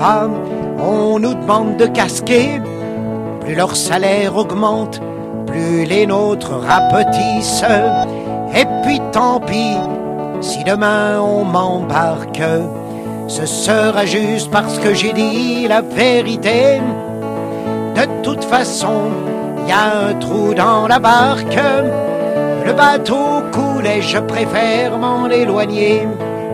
bas, on nous demande de casquer. Plus leur salaire augmente, plus les nôtres rapetissent. Et puis tant pis, si demain on m'embarque, ce sera juste parce que j'ai dit la vérité. De toute façon, y a un trou dans la barque. Le bateau coule et je préfère m'en éloigner.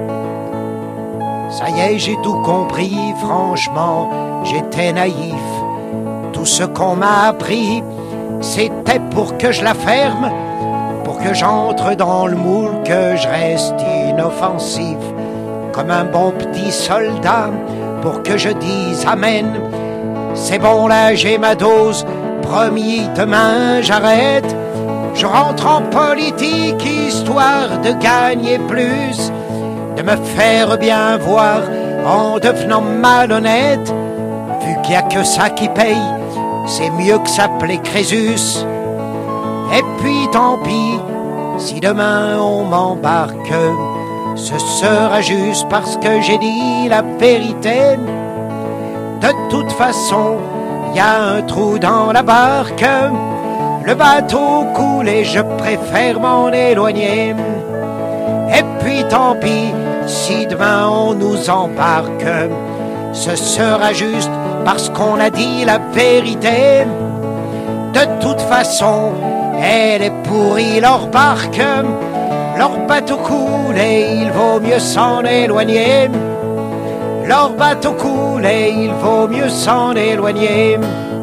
Ça y est, j'ai tout compris, franchement, j'étais naïf. Tout ce qu'on m'a appris, c'était pour que je la ferme, pour que j'entre dans le moule, que je reste inoffensif, comme un bon petit soldat, pour que je dise amen. C'est bon là, j'ai ma dose, promis, demain j'arrête. Je rentre en politique, histoire de gagner plus, de me faire bien voir en devenant malhonnête. Vu qu'il n'y a que ça qui paye, c'est mieux que s'appeler Crésus. Et puis tant pis, si demain on m'embarque, ce sera juste parce que j'ai dit la vérité. De toute façon, y a un trou dans la barque. Le bateau coule et je préfère m'en éloigner. Et puis tant pis, si demain on nous embarque, ce sera juste parce qu'on a dit la vérité. De toute façon, elle est pourrie leur barque. Leur bateau coule et il vaut mieux s'en éloigner. Leur bateau coule et il vaut mieux s'en éloigner.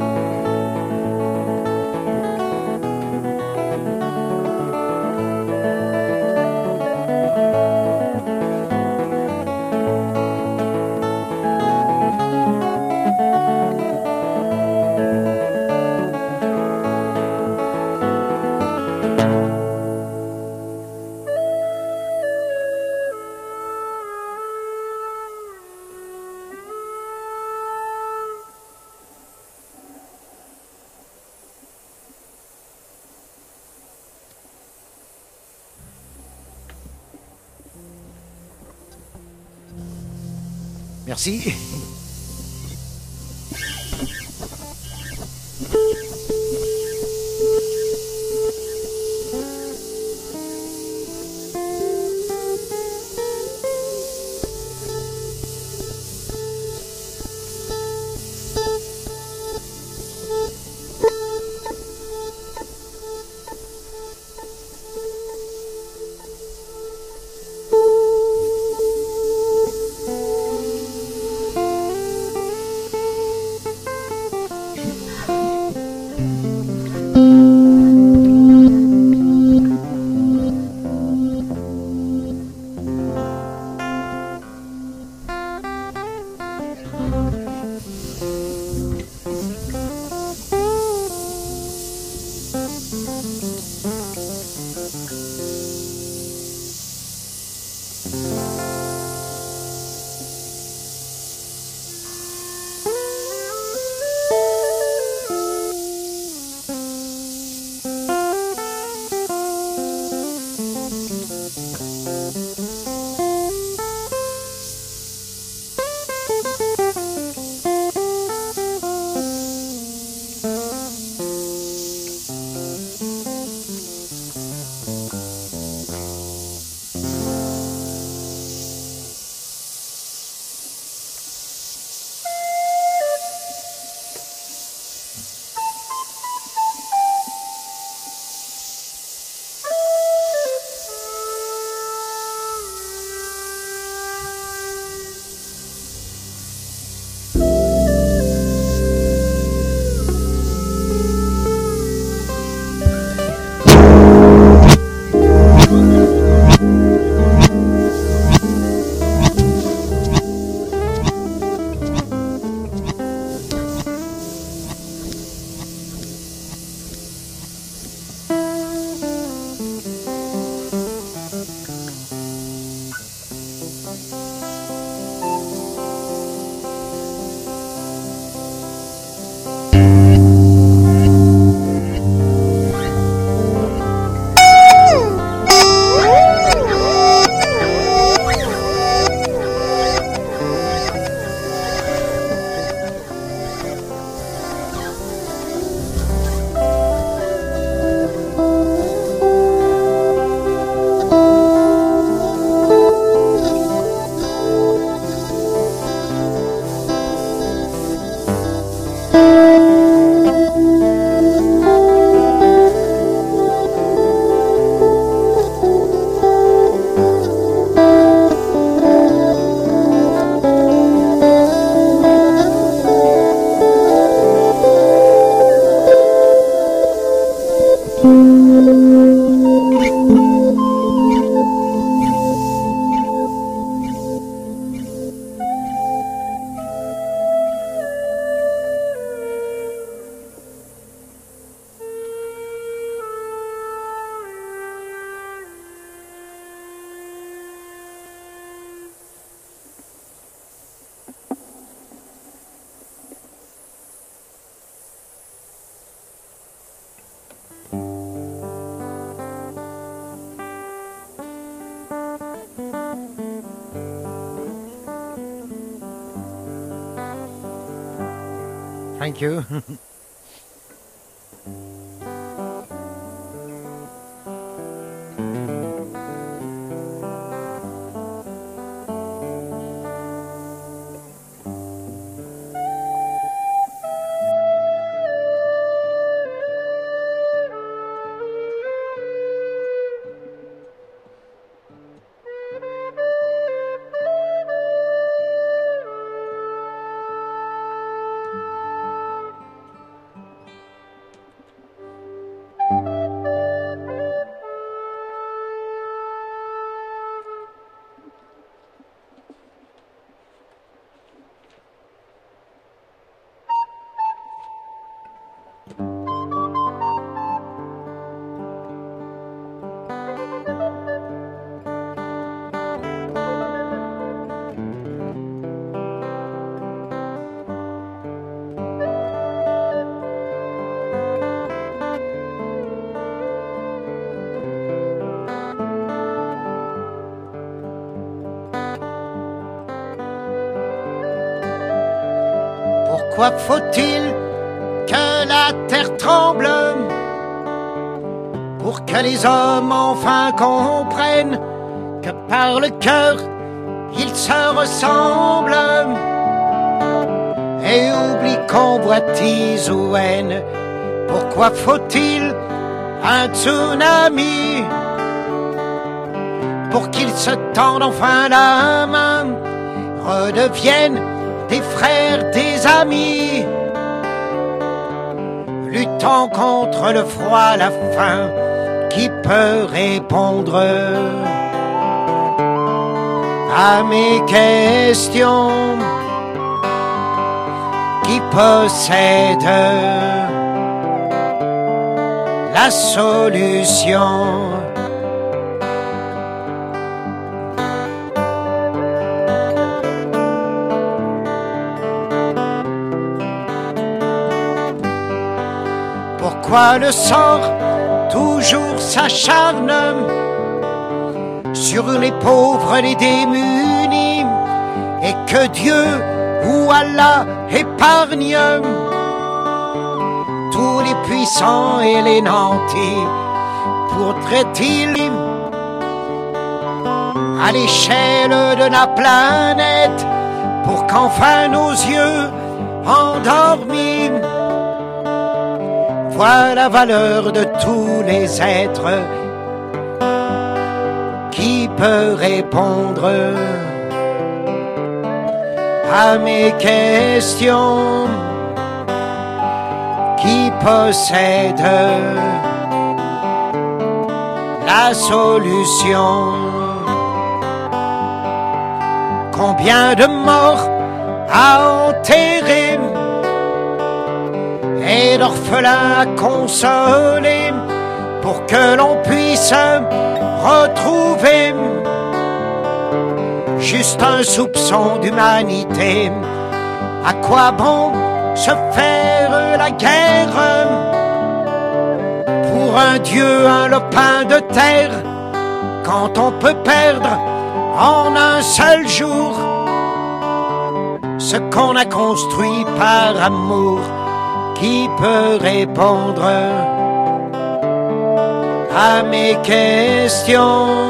Merci. Thank you. Pourquoi faut-il que la terre tremble pour que les hommes enfin comprennent que par le cœur ils se ressemblent et oublient convoitise ou haine? Pourquoi faut-il un tsunami pour qu'ils se tendent enfin la main, redeviennent des frères, des amis, luttant contre le froid, la faim? Qui peut répondre à mes questions? Qui possède la solution? Pourquoi le sort toujours s'acharne sur les pauvres, les démunis, et que Dieu ou Allah épargne tous les puissants et les nantis? Faudrait-il à l'échelle de la planète pour qu'enfin nos yeux endormis voient la valeur de tous les êtres? Qui peut répondre à mes questions? Qui possède la solution? Combien de morts à enterrer et d'orphelins à consoler pour que l'on puisse retrouver juste un soupçon d'humanité? À quoi bon se faire la guerre pour un Dieu, un lopin de terre, quand on peut perdre en un seul jour ce qu'on a construit par amour? Qui peut répondre à mes questions?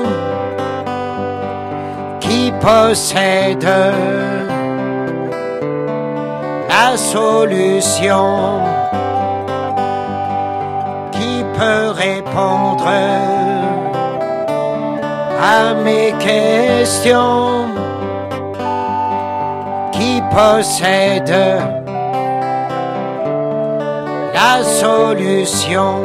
Qui possède la solution? Qui peut répondre à mes questions? Qui possède la solution?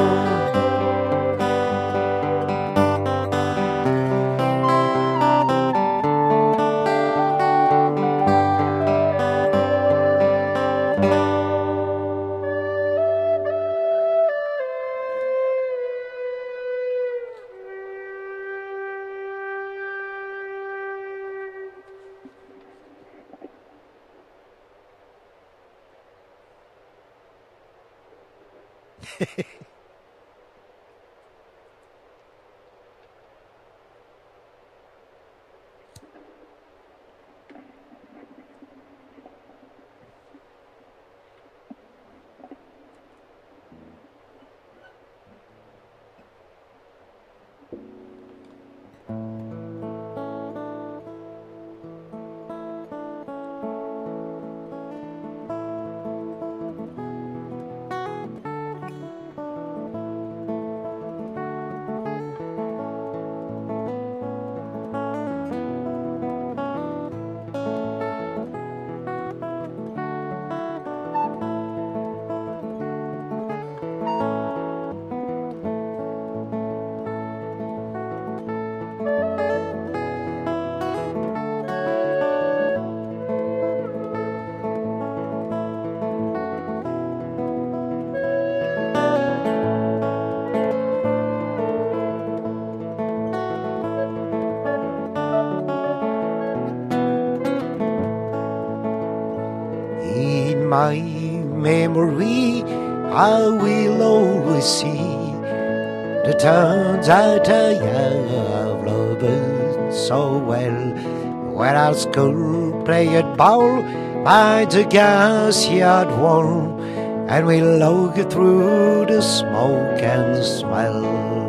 In my memory, I will always see the times that I have loved so well. When our school played ball by the gas yard wall, and we looked through the smoke and smell.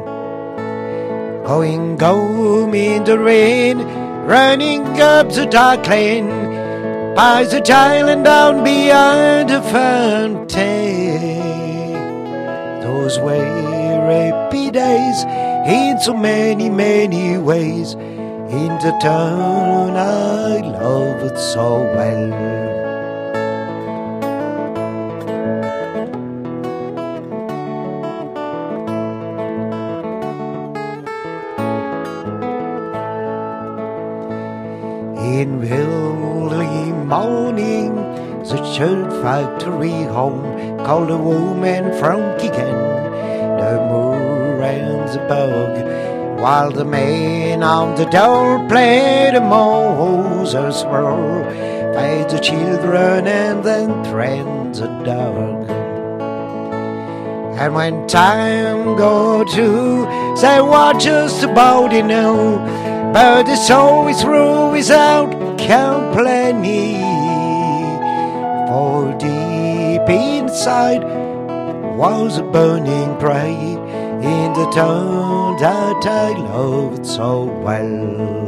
Going home in the rain, running up the dark lane, by the tile and down behind the fountain. Those were happy days in so many, many ways, in the town I loved so well. In early morning, the shirt factory home called a woman from Kigan, the moor and the bog, while the man on the door played a Moses swirl, fed the children and then trained the dog. And when time go to, they watch just about but it's always through without complaining. For deep inside was a burning pride in the town that I loved so well.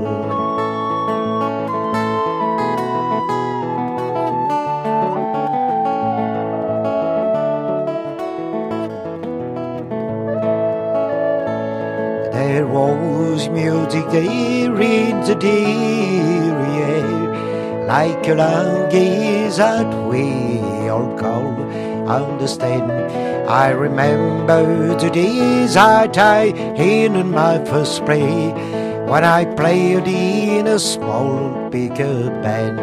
There was music there in the dear air, like a language that we all call understand. I remember the days that I in my first play, when I played in a small bigger band.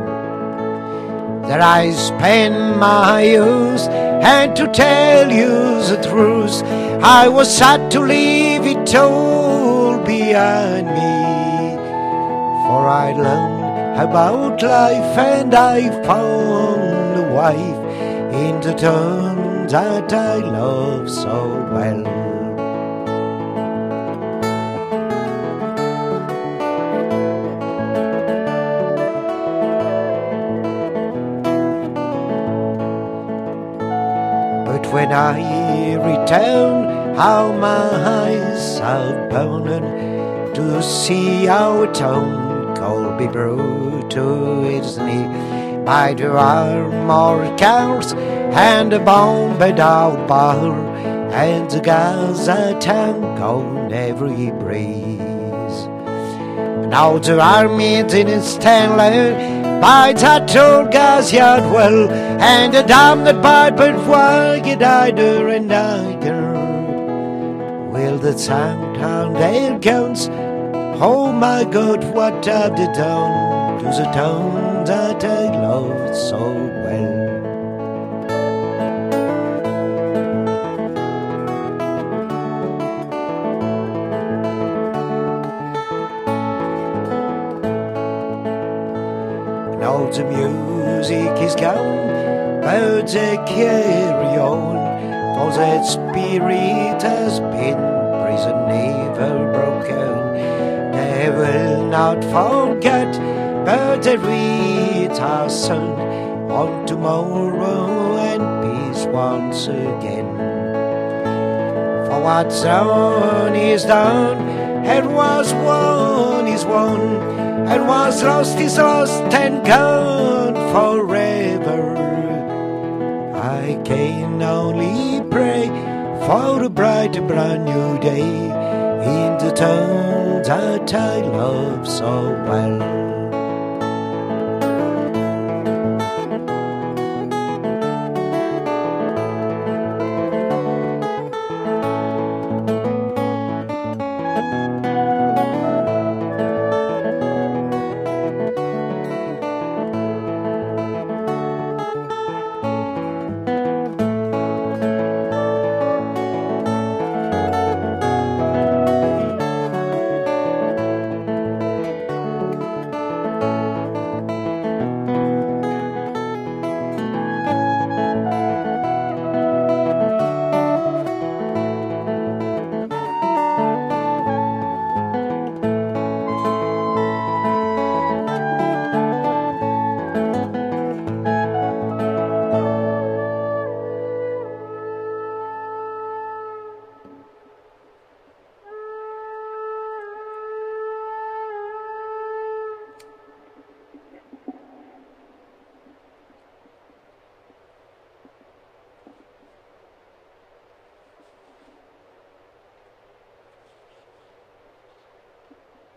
That I spent my youth, and to tell you the truth, I was sad to leave it all behind me. For I learned about life, and I found a wife in the town that I love so well. But when I return, how my eyes are burning to see our town cold be brought to its knee by the armored cars and the bombed out bar and the Gaza tank on every breeze. Now the army didn't stand by that old gas yard well, and the damned piper wagged either and either. Will the sound down their guns? Oh my God, what have they done to the town that I loved so well? Now the music is gone, but they carry on, for that spirit has been prison never broken. They will not forget, but they return on tomorrow and peace once again. For what's done is done, and what's won is won, and what's lost is lost and gone forever. I can only pray for a bright brand new day in the town that I love so well.